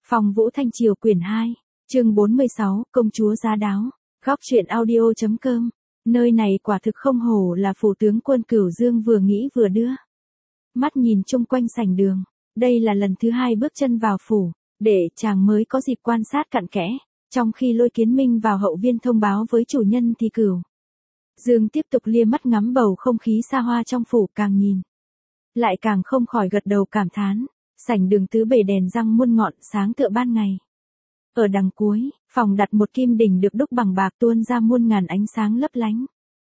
Phong Vũ Thanh Triều quyển 2, chương 46, công chúa giá đáo. Góc truyện audio.com. Nơi này quả thực không hổ là phủ tướng quân Cửu Dương vừa nghĩ vừa đưa. Mắt nhìn chung quanh sảnh đường, đây là lần thứ hai bước chân vào phủ, để chàng mới có dịp quan sát cặn kẽ, trong khi Lôi Kiến Minh vào hậu viên thông báo với chủ nhân thì Cửu Dương tiếp tục lia mắt ngắm bầu không khí xa hoa trong phủ, càng nhìn lại càng không khỏi gật đầu cảm thán. Sảnh đường tứ bề đèn răng muôn ngọn, sáng tựa ban ngày. Ở đằng cuối, phòng đặt một kim đỉnh được đúc bằng bạc tuôn ra muôn ngàn ánh sáng lấp lánh.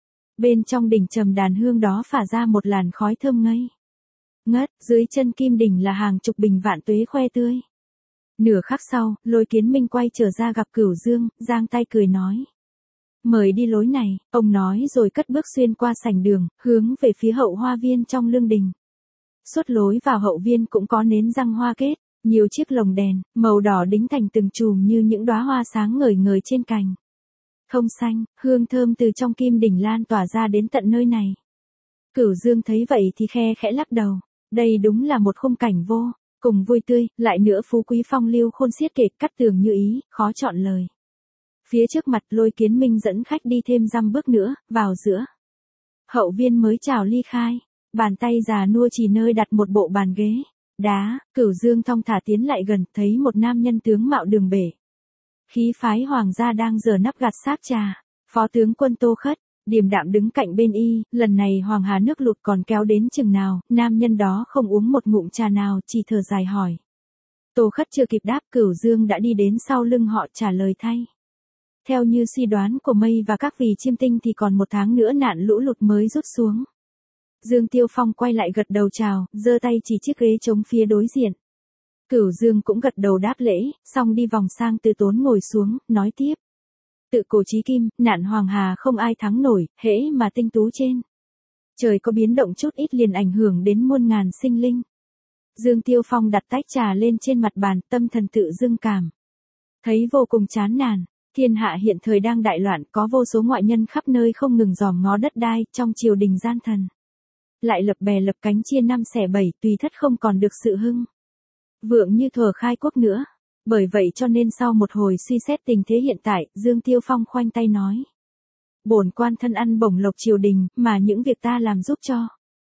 Bên trong đỉnh trầm đàn hương đó phả ra một làn khói thơm ngây ngất, dưới chân kim đỉnh là hàng chục bình vạn tuế khoe tươi. Nửa khắc sau, Lôi Kiến Minh quay trở ra gặp Cửu Dương, giang tay cười nói: "Mời đi lối này." Ông nói rồi cất bước xuyên qua sảnh đường, hướng về phía hậu hoa viên trong lương đình. Suốt lối vào hậu viên cũng có nến răng hoa kết, nhiều chiếc lồng đèn, màu đỏ đính thành từng chùm như những đóa hoa sáng ngời ngời trên cành. Thông xanh, hương thơm từ trong kim đỉnh lan tỏa ra đến tận nơi này. Cửu Dương thấy vậy thì khe khẽ lắc đầu, đây đúng là một khung cảnh vô cùng vui tươi, lại nữa phú quý phong lưu khôn xiết kể cắt tường như ý, khó chọn lời. Phía trước mặt Lôi Kiến Minh dẫn khách đi thêm dăm bước nữa, vào giữa hậu viên mới chào ly khai. Bàn tay già nua chỉ nơi đặt một bộ bàn ghế đá, Cửu Dương thong thả tiến lại gần, thấy một nam nhân tướng mạo đường bể, khí phái hoàng gia đang giở nắp gạt xác trà. Phó tướng quân Tô Khất điềm đạm đứng cạnh bên y, lần này hoàng hà nước lụt còn kéo đến chừng nào, nam nhân đó không uống một ngụm trà nào, chỉ thở dài hỏi. Tô Khất chưa kịp đáp, Cửu Dương đã đi đến sau lưng họ trả lời thay. Theo như suy đoán của mây và các vì chiêm tinh thì còn một tháng nữa nạn lũ lụt mới rút xuống. Dương Tiêu Phong quay lại gật đầu chào, giơ tay chỉ chiếc ghế trống phía đối diện. Cửu Dương cũng gật đầu đáp lễ, xong đi vòng sang Từ Tốn ngồi xuống, nói tiếp. Tự cổ chí kim, nạn hoàng hà không ai thắng nổi, hễ mà tinh tú trên trời có biến động chút ít liền ảnh hưởng đến muôn ngàn sinh linh. Dương Tiêu Phong đặt tách trà lên trên mặt bàn, tâm thần tự dưng cảm thấy vô cùng chán nản. Thiên hạ hiện thời đang đại loạn, có vô số ngoại nhân khắp nơi không ngừng dòm ngó đất đai, trong triều đình gian thần lại lập bè lập cánh chia năm xẻ bảy, tùy thất không còn được sự hưng vượng như thuở khai quốc nữa. Bởi vậy cho nên sau một hồi suy xét tình thế hiện tại, Dương Tiêu Phong khoanh tay nói: bổn quan thân ăn bổng lộc triều đình, mà những việc ta làm giúp cho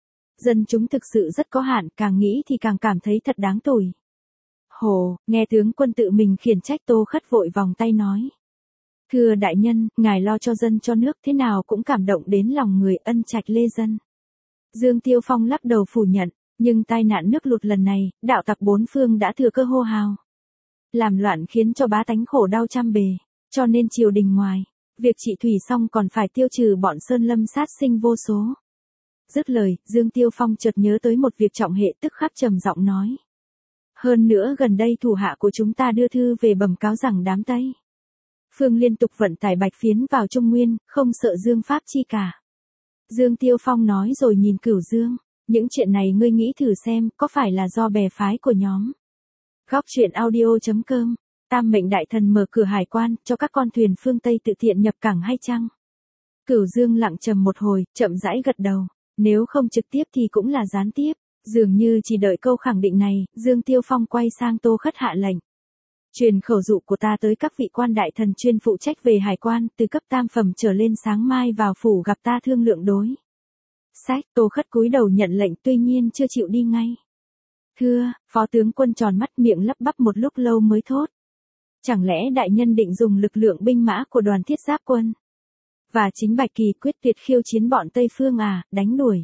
dân chúng thực sự rất có hạn, càng nghĩ thì càng cảm thấy thật đáng tủi. Hồ, nghe tướng quân tự mình khiển trách, Tô Khất vội vòng tay nói: thưa đại nhân, ngài lo cho dân cho nước thế nào cũng cảm động đến lòng người, ân trạch lê dân. Dương Tiêu Phong lắc đầu phủ nhận, nhưng tai nạn nước lụt lần này, đạo tặc bốn phương đã thừa cơ hô hào làm loạn, khiến cho bá tánh khổ đau trăm bề, cho nên triều đình ngoài việc trị thủy xong còn phải tiêu trừ bọn sơn lâm sát sinh vô số. Dứt lời, Dương Tiêu Phong chợt nhớ tới một việc trọng hệ, tức khắc trầm giọng nói: hơn nữa gần đây thủ hạ của chúng ta đưa thư về bẩm cáo rằng đám Tây phương liên tục vận tải bạch phiến vào Trung Nguyên, không sợ Dương Pháp chi cả. Dương Tiêu Phong nói rồi nhìn Cửu Dương: những chuyện này ngươi nghĩ thử xem, có phải là do bè phái của nhóm Góc truyện audio.com, Tam Mệnh Đại Thần mở cửa hải quan, cho các con thuyền phương Tây tự tiện nhập cảng hay chăng? Cửu Dương lặng trầm một hồi, chậm rãi gật đầu. Nếu không trực tiếp thì cũng là gián tiếp. Dường như chỉ đợi câu khẳng định này, Dương Tiêu Phong quay sang Tô Khất hạ lệnh: truyền khẩu dụ của ta tới các vị quan đại thần chuyên phụ trách về hải quan, từ cấp tam phẩm trở lên sáng mai vào phủ gặp ta thương lượng đối sách. Tô Khất cúi đầu nhận lệnh, tuy nhiên chưa chịu đi ngay. Thưa, phó tướng quân tròn mắt, miệng lắp bắp một lúc lâu mới thốt: chẳng lẽ đại nhân định dùng lực lượng binh mã của đoàn thiết giáp quân và chính Bạch Kỳ quyết tuyệt khiêu chiến bọn Tây Phương à, đánh đuổi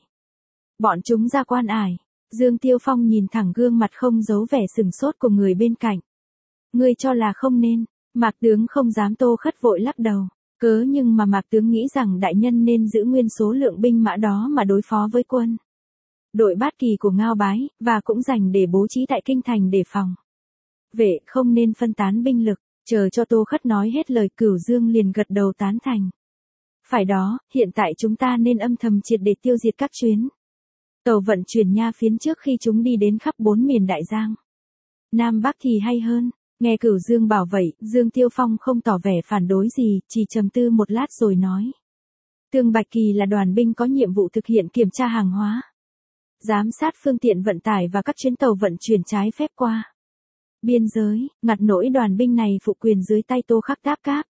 bọn chúng ra quan ải? Dương Tiêu Phong nhìn thẳng gương mặt không giấu vẻ sừng sốt của người bên cạnh. Ngươi cho là không nên? Mạc tướng không dám. Tô Khất vội lắc đầu. Cớ nhưng mà Mạc tướng nghĩ rằng đại nhân nên giữ nguyên số lượng binh mã đó mà đối phó với quân đội Bát Kỳ của Ngao Bái, và cũng dành để bố trí tại kinh thành để phòng vệ, không nên phân tán binh lực. Chờ cho Tô Khất nói hết lời, Cửu Dương liền gật đầu tán thành. Phải đó, hiện tại chúng ta nên âm thầm triệt để tiêu diệt các chuyến tàu vận chuyển nha phiến trước khi chúng đi đến khắp bốn miền Đại Giang Nam Bắc thì hay hơn. Nghe Cửu Dương bảo vậy, Dương Tiêu Phong không tỏ vẻ phản đối gì, chỉ trầm tư một lát rồi nói: Tương Bạch Kỳ là đoàn binh có nhiệm vụ thực hiện kiểm tra hàng hóa, giám sát phương tiện vận tải và các chuyến tàu vận chuyển trái phép qua Biên giới, ngặt nỗi đoàn binh này phụ quyền dưới tay Tô Khắc Đáp Cáp.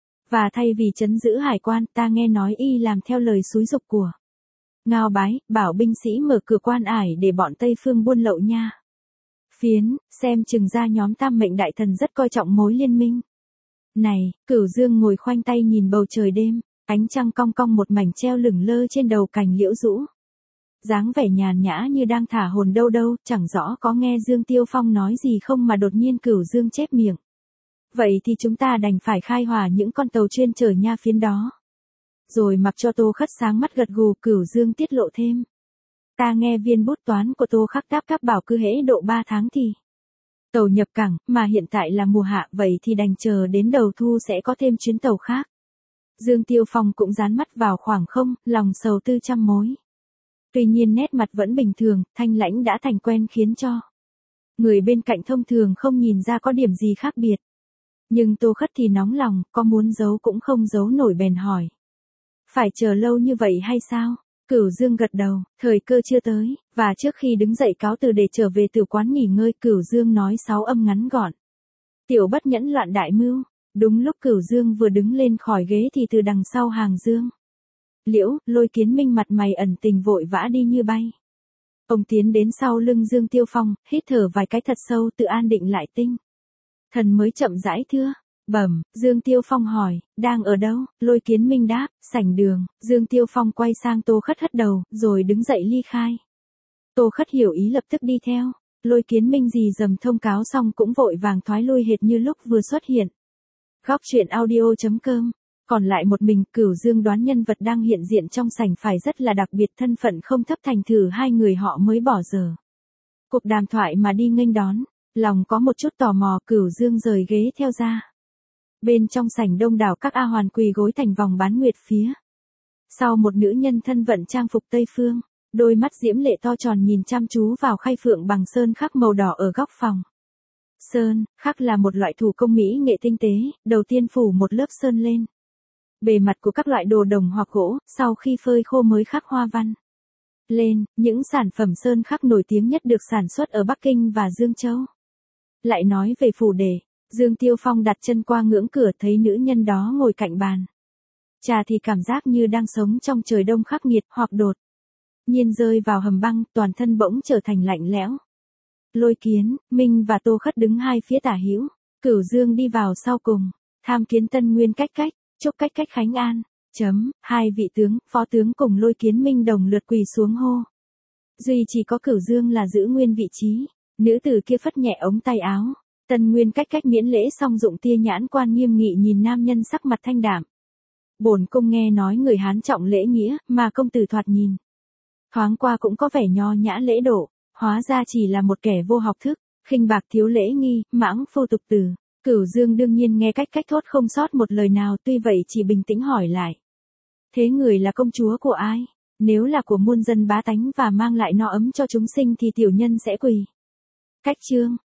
Và thay vì trấn giữ hải quan, ta nghe nói y làm theo lời xúi giục của Ngao Bái, bảo binh sĩ mở cửa quan ải để bọn Tây Phương buôn lậu nha. Phiến, xem chừng ra nhóm Tam Mệnh đại thần rất coi trọng mối liên minh. Này, Cửu Dương ngồi khoanh tay nhìn bầu trời đêm, ánh trăng cong cong một mảnh treo lửng lơ trên đầu cành liễu rũ. Dáng vẻ nhàn nhã như đang thả hồn đâu đâu, chẳng rõ có nghe Dương Tiêu Phong nói gì không mà đột nhiên Cửu Dương chép miệng. Vậy thì chúng ta đành phải khai hỏa những con tàu chuyên chở nha phiến đó. Rồi mặc cho Tô Khất sáng mắt gật gù, Cửu Dương tiết lộ thêm. Ta nghe viên bút toán của Tô Khắc Đáp Cáp bảo cứ hễ độ 3 tháng thì tàu nhập cảng, mà hiện tại là mùa hạ, vậy thì đành chờ đến đầu thu sẽ có thêm chuyến tàu khác. Dương Tiêu Phong cũng dán mắt vào khoảng không, lòng sầu tư trăm mối. Tuy nhiên nét mặt vẫn bình thường, thanh lãnh đã thành quen khiến cho người bên cạnh thông thường không nhìn ra có điểm gì khác biệt. Nhưng Tô Khất thì nóng lòng, có muốn giấu cũng không giấu nổi bèn hỏi. Phải chờ lâu như vậy hay sao? Cửu Dương gật đầu, thời cơ chưa tới, và trước khi đứng dậy cáo từ để trở về tử quán nghỉ ngơi, Cửu Dương nói 6 âm ngắn gọn. Tiểu bất nhẫn loạn đại mưu. Đúng lúc Cửu Dương vừa đứng lên khỏi ghế thì từ đằng sau hàng Dương Liễu, Lôi Kiến Minh mặt mày ẩn tình vội vã đi như bay. Ông tiến đến sau lưng Dương Tiêu Phong, hít thở vài cái thật sâu tự an định lại tinh thần mới chậm rãi thưa. Bẩm, Dương Tiêu Phong hỏi, đang ở đâu? Lôi Kiến Minh đáp, sảnh đường. Dương Tiêu Phong quay sang Tô Khất hất đầu, rồi đứng dậy ly khai. Tô Khất hiểu ý lập tức đi theo. Lôi Kiến Minh dì dầm thông cáo xong cũng vội vàng thoái lui hệt như lúc vừa xuất hiện. Góc truyện audio.com. Còn lại một mình, Cửu Dương đoán nhân vật đang hiện diện trong sảnh phải rất là đặc biệt, thân phận không thấp, thành thử hai người họ mới bỏ giờ cuộc đàm thoại mà đi nghênh đón. Lòng có một chút tò mò, Cửu Dương rời ghế theo ra. Bên trong sảnh đông đảo các A Hoàn quỳ gối thành vòng bán nguyệt phía sau một nữ nhân thân vận trang phục Tây Phương, đôi mắt diễm lệ to tròn nhìn chăm chú vào khay phượng bằng sơn khắc màu đỏ ở góc phòng. Sơn khắc là một loại thủ công mỹ nghệ tinh tế, đầu tiên phủ một lớp sơn lên bề mặt của các loại đồ đồng hoặc gỗ, sau khi phơi khô mới khắc hoa văn lên. Những sản phẩm sơn khắc nổi tiếng nhất được sản xuất ở Bắc Kinh và Dương Châu. Lại nói về phủ đề, Dương Tiêu Phong đặt chân qua ngưỡng cửa, thấy nữ nhân đó ngồi cạnh bàn trà thì cảm giác như đang sống trong trời đông khắc nghiệt, hoặc đột nhiên rơi vào hầm băng, toàn thân bỗng trở thành lạnh lẽo. Lôi Kiến Minh và Tô Khất đứng hai phía tả hữu, Cửu Dương đi vào sau cùng. Tham kiến Tân Nguyên Cách Cách, chúc Cách Cách khánh an. Hai vị tướng, phó tướng cùng Lôi Kiến Minh đồng lượt quỳ xuống hô. Duy chỉ có Cửu Dương là giữ nguyên vị trí. Nữ tử kia phất nhẹ ống tay áo. Tân Nguyên Cách Cách miễn lễ xong dụng tia nhãn quan nghiêm nghị nhìn nam nhân sắc mặt thanh đạm. Bổn cung nghe nói người Hán trọng lễ nghĩa, mà công tử thoạt nhìn thoáng qua cũng có vẻ nho nhã lễ độ, hóa ra chỉ là một kẻ vô học thức, khinh bạc thiếu lễ nghi, mãng phu tục tử. Cửu Dương đương nhiên nghe Cách Cách thốt không sót một lời nào, tuy vậy chỉ bình tĩnh hỏi lại. Thế người là công chúa của ai? Nếu là của muôn dân bá tánh và mang lại no ấm cho chúng sinh thì tiểu nhân sẽ quỳ. Cách Trương,